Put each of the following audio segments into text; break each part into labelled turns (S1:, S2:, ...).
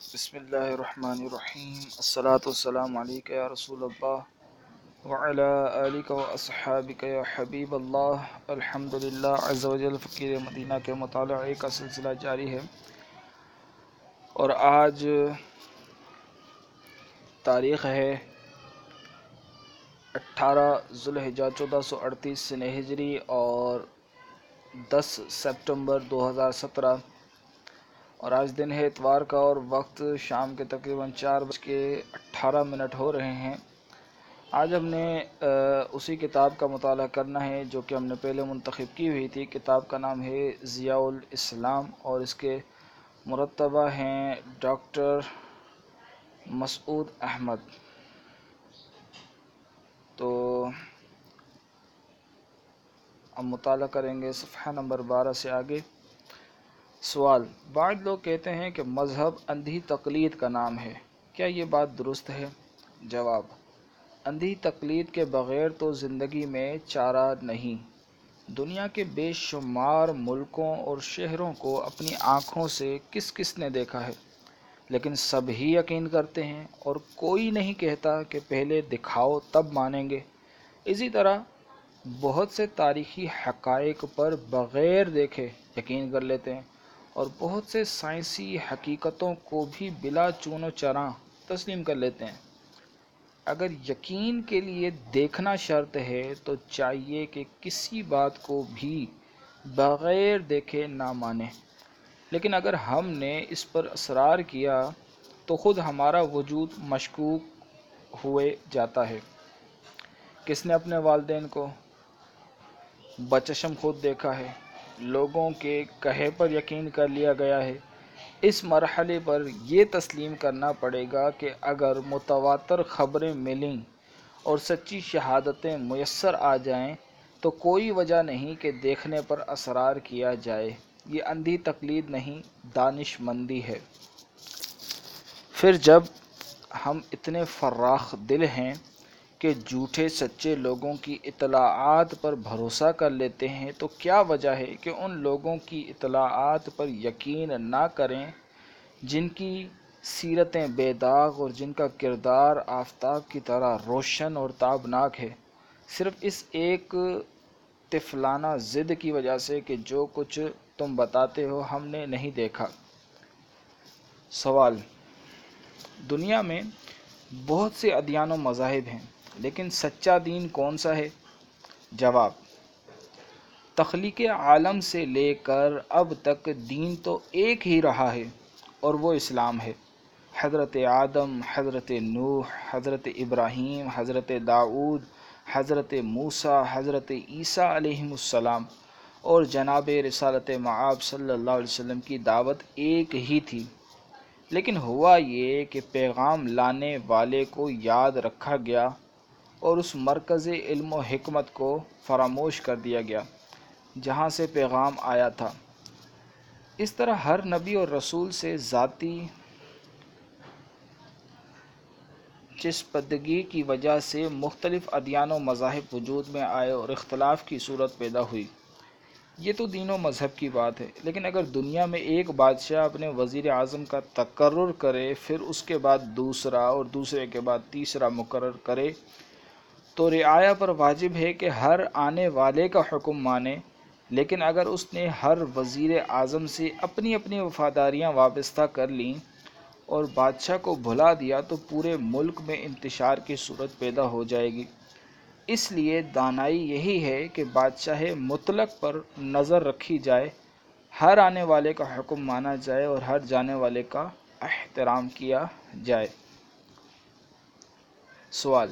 S1: بسم اللہ الرحمن الرحیم الصلاۃ والسلام علیک یا رسول اللہ وعلی آلک و اصحابک یا حبیب اللہ۔ الحمدللہ عز وجل فقیر مدینہ کے مطالعے کا سلسلہ جاری ہے، اور آج تاریخ ہے 18 ذوالحجہ 1438 سنہ ہجری اور 10 سپٹمبر 2017، اور آج دن ہے اتوار کا، اور وقت شام کے تقریباً 4:18 ہو رہے ہیں۔ آج ہم نے اسی کتاب کا مطالعہ کرنا ہے جو کہ ہم نے پہلے منتخب کی ہوئی تھی۔ کتاب کا نام ہے ضیاء الاسلام، اور اس کے مرتبہ ہیں ڈاکٹر مسعود احمد۔ تو ہم مطالعہ کریں گے صفحہ نمبر 12 سے آگے۔ سوال: بعض لوگ کہتے ہیں کہ مذہب اندھی تقلید کا نام ہے، کیا یہ بات درست ہے؟ جواب: اندھی تقلید کے بغیر تو زندگی میں چارہ نہیں۔ دنیا کے بے شمار ملکوں اور شہروں کو اپنی آنکھوں سے کس کس نے دیکھا ہے، لیکن سب ہی یقین کرتے ہیں، اور کوئی نہیں کہتا کہ پہلے دکھاؤ تب مانیں گے۔ اسی طرح بہت سے تاریخی حقائق پر بغیر دیکھے یقین کر لیتے ہیں، اور بہت سے سائنسی حقیقتوں کو بھی بلا چون و چرا تسلیم کر لیتے ہیں۔ اگر یقین کے لیے دیکھنا شرط ہے تو چاہیے کہ کسی بات کو بھی بغیر دیکھے نہ مانیں، لیکن اگر ہم نے اس پر اصرار کیا تو خود ہمارا وجود مشکوک ہوئے جاتا ہے۔ کس نے اپنے والدین کو بچشم خود دیکھا ہے؟ لوگوں کے کہے پر یقین کر لیا گیا ہے۔ اس مرحلے پر یہ تسلیم کرنا پڑے گا کہ اگر متواتر خبریں ملیں اور سچی شہادتیں میسر آ جائیں تو کوئی وجہ نہیں کہ دیکھنے پر اصرار کیا جائے۔ یہ اندھی تقلید نہیں، دانش مندی ہے۔ پھر جب ہم اتنے فراخ دل ہیں کہ جھوٹے سچے لوگوں کی اطلاعات پر بھروسہ کر لیتے ہیں، تو کیا وجہ ہے کہ ان لوگوں کی اطلاعات پر یقین نہ کریں جن کی سیرتیں بے داغ اور جن کا کردار آفتاب کی طرح روشن اور تابناک ہے، صرف اس ایک طفلانہ ضد کی وجہ سے کہ جو کچھ تم بتاتے ہو ہم نے نہیں دیکھا۔ سوال: دنیا میں بہت سے ادیان و مذاہب ہیں، لیکن سچا دین کون سا ہے؟ جواب: تخلیق عالم سے لے کر اب تک دین تو ایک ہی رہا ہے، اور وہ اسلام ہے۔ حضرت آدم، حضرت نوح، حضرت ابراہیم، حضرت داؤد، حضرت موسیٰ، حضرت عیسیٰ علیہم السلام اور جناب رسالت مآب صلی اللہ علیہ وسلم کی دعوت ایک ہی تھی، لیکن ہوا یہ کہ پیغام لانے والے کو یاد رکھا گیا اور اس مرکز علم و حکمت کو فراموش کر دیا گیا جہاں سے پیغام آیا تھا۔ اس طرح ہر نبی اور رسول سے ذاتی چسپندگی کی وجہ سے مختلف ادیان و مذاہب وجود میں آئے اور اختلاف کی صورت پیدا ہوئی۔ یہ تو دین و مذہب کی بات ہے، لیکن اگر دنیا میں ایک بادشاہ اپنے وزیر اعظم کا تقرر کرے، پھر اس کے بعد دوسرا اور دوسرے کے بعد تیسرا مقرر کرے، تو رعایا پر واجب ہے کہ ہر آنے والے کا حکم مانے، لیکن اگر اس نے ہر وزیر اعظم سے اپنی اپنی وفاداریاں وابستہ کر لیں اور بادشاہ کو بھلا دیا تو پورے ملک میں انتشار کی صورت پیدا ہو جائے گی۔ اس لیے دانائی یہی ہے کہ بادشاہ مطلق پر نظر رکھی جائے، ہر آنے والے کا حکم مانا جائے اور ہر جانے والے کا احترام کیا جائے۔ سوال: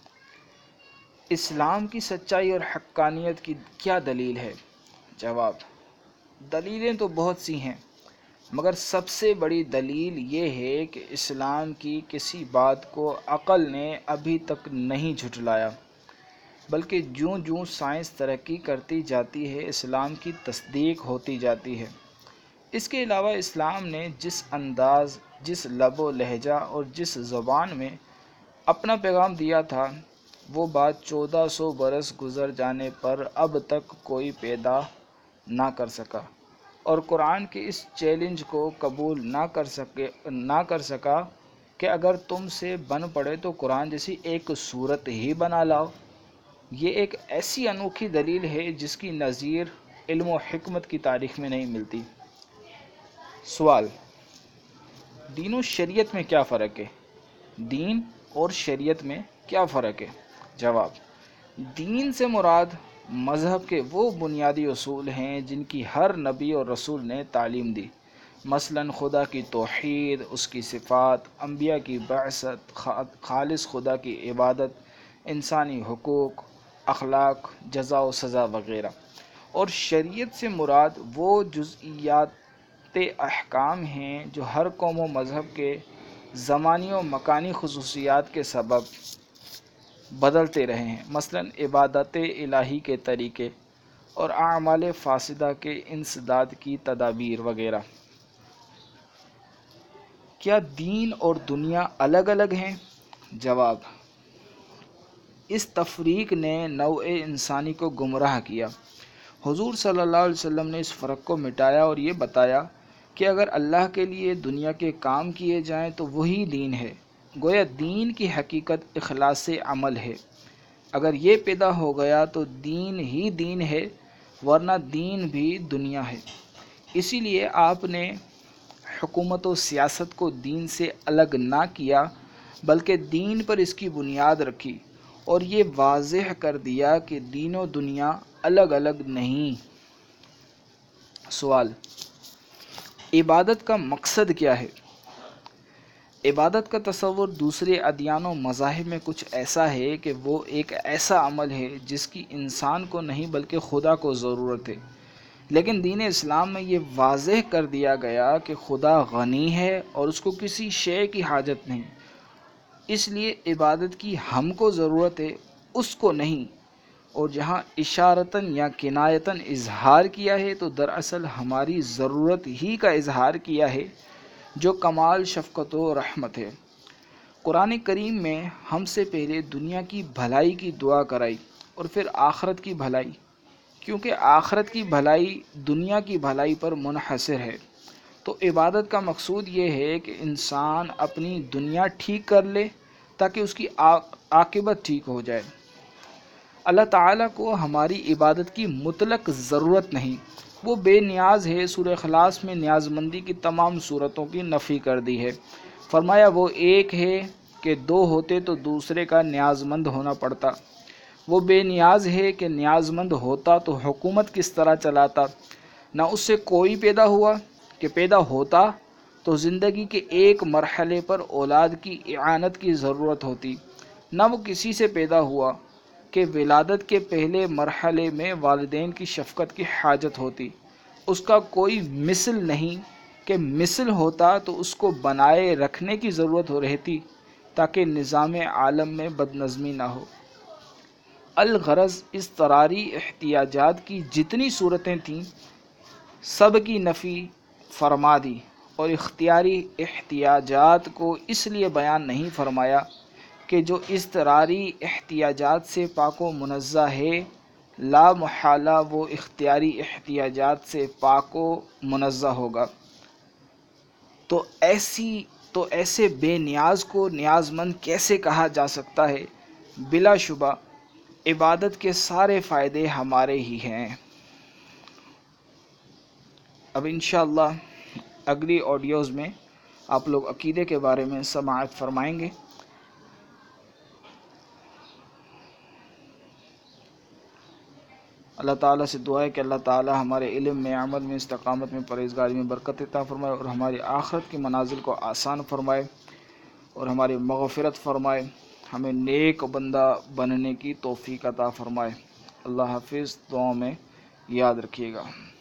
S1: اسلام کی سچائی اور حقانیت کی کیا دلیل ہے؟ جواب: دلیلیں تو بہت سی ہیں، مگر سب سے بڑی دلیل یہ ہے کہ اسلام کی کسی بات کو عقل نے ابھی تک نہیں جھٹلایا، بلکہ جوں جوں سائنس ترقی کرتی جاتی ہے اسلام کی تصدیق ہوتی جاتی ہے۔ اس کے علاوہ اسلام نے جس انداز، جس لب و لہجہ اور جس زبان میں اپنا پیغام دیا تھا، وہ بات 1400 برس گزر جانے پر اب تک کوئی پیدا نہ کر سکا۔ اور قرآن کے اس چیلنج کو قبول نہ کر سکا کہ اگر تم سے بن پڑے تو قرآن جیسی ایک صورت ہی بنا لاؤ۔ یہ ایک ایسی انوکھی دلیل ہے جس کی نظیر علم و حکمت کی تاریخ میں نہیں ملتی۔ سوال: دین و شریعت میں کیا فرق ہے؟ دین اور شریعت میں کیا فرق ہے؟ جواب: دین سے مراد مذہب کے وہ بنیادی اصول ہیں جن کی ہر نبی اور رسول نے تعلیم دی، مثلاً خدا کی توحید، اس کی صفات، انبیاء کی بعثت، خالص خدا کی عبادت، انسانی حقوق، اخلاق، جزا و سزا وغیرہ۔ اور شریعت سے مراد وہ جزئیات احکام ہیں جو ہر قوم و مذہب کے زمانی و مکانی خصوصیات کے سبب بدلتے رہے ہیں، مثلاً عبادت الہی کے طریقے اور اعمال فاسدہ کے انسداد کی تدابیر وغیرہ۔ کیا دین اور دنیا الگ الگ ہیں؟ جواب: اس تفریق نے نوع انسانی کو گمراہ کیا۔ حضور صلی اللہ علیہ وسلم نے اس فرق کو مٹایا اور یہ بتایا کہ اگر اللہ کے لیے دنیا کے کام کیے جائیں تو وہی دین ہے۔ گویا دین کی حقیقت اخلاص عمل ہے۔ اگر یہ پیدا ہو گیا تو دین ہی دین ہے، ورنہ دین بھی دنیا ہے۔ اسی لیے آپ نے حکومت و سیاست کو دین سے الگ نہ کیا، بلکہ دین پر اس کی بنیاد رکھی اور یہ واضح کر دیا کہ دین و دنیا الگ الگ نہیں۔ سوال: عبادت کا مقصد کیا ہے؟ عبادت کا تصور دوسرے ادیان و مذاہب میں کچھ ایسا ہے کہ وہ ایک ایسا عمل ہے جس کی انسان کو نہیں بلکہ خدا کو ضرورت ہے، لیکن دین اسلام میں یہ واضح کر دیا گیا کہ خدا غنی ہے اور اس کو کسی شے کی حاجت نہیں، اس لیے عبادت کی ہم کو ضرورت ہے، اس کو نہیں۔ اور جہاں اشارتاً یا کنایتاً اظہار کیا ہے تو دراصل ہماری ضرورت ہی کا اظہار کیا ہے، جو کمال شفقت و رحمت ہے۔ قرآن کریم میں ہم سے پہلے دنیا کی بھلائی کی دعا کرائی اور پھر آخرت کی بھلائی، کیونکہ آخرت کی بھلائی دنیا کی بھلائی پر منحصر ہے۔ تو عبادت کا مقصود یہ ہے کہ انسان اپنی دنیا ٹھیک کر لے تاکہ اس کی عاقبت ٹھیک ہو جائے۔ اللہ تعالیٰ کو ہماری عبادت کی مطلق ضرورت نہیں، وہ بے نیاز ہے۔ سورہ اخلاص میں نیاز مندی کی تمام صورتوں کی نفی کر دی ہے، فرمایا وہ ایک ہے کہ دو ہوتے تو دوسرے کا نیاز مند ہونا پڑتا، وہ بے نیاز ہے کہ نیاز مند ہوتا تو حکومت کس طرح چلاتا، نہ اس سے کوئی پیدا ہوا کہ پیدا ہوتا تو زندگی کے ایک مرحلے پر اولاد کی اعانت کی ضرورت ہوتی، نہ وہ کسی سے پیدا ہوا کہ ولادت کے پہلے مرحلے میں والدین کی شفقت کی حاجت ہوتی، اس کا کوئی مثل نہیں کہ مثل ہوتا تو اس کو بنائے رکھنے کی ضرورت ہو رہتی تاکہ نظام عالم میں بد نظمی نہ ہو۔ الغرض اضطراری احتیاجات کی جتنی صورتیں تھیں سب کی نفی فرما دی، اور اختیاری احتیاجات کو اس لیے بیان نہیں فرمایا کہ جو اضطراری احتیاجات سے پاک و منزہ ہے، لا محالہ وہ اختیاری احتیاجات سے پاک و منزہ ہوگا۔ تو ایسے بے نیاز کو نیاز مند کیسے کہا جا سکتا ہے؟ بلا شبہ عبادت کے سارے فائدے ہمارے ہی ہیں۔ اب انشاءاللہ اگلی آڈیوز میں آپ لوگ عقیدے کے بارے میں سماعت فرمائیں گے۔ اللہ تعالیٰ سے دعا ہے کہ اللہ تعالیٰ ہمارے علم میں، عمل میں، استقامت میں، پرہیزگاری میں برکت عطا فرمائے اور ہماری آخرت کی منازل کو آسان فرمائے اور ہماری مغفرت فرمائے، ہمیں نیک بندہ بننے کی توفیق عطا فرمائے۔ اللہ حافظ، دعاؤں میں یاد رکھیے گا۔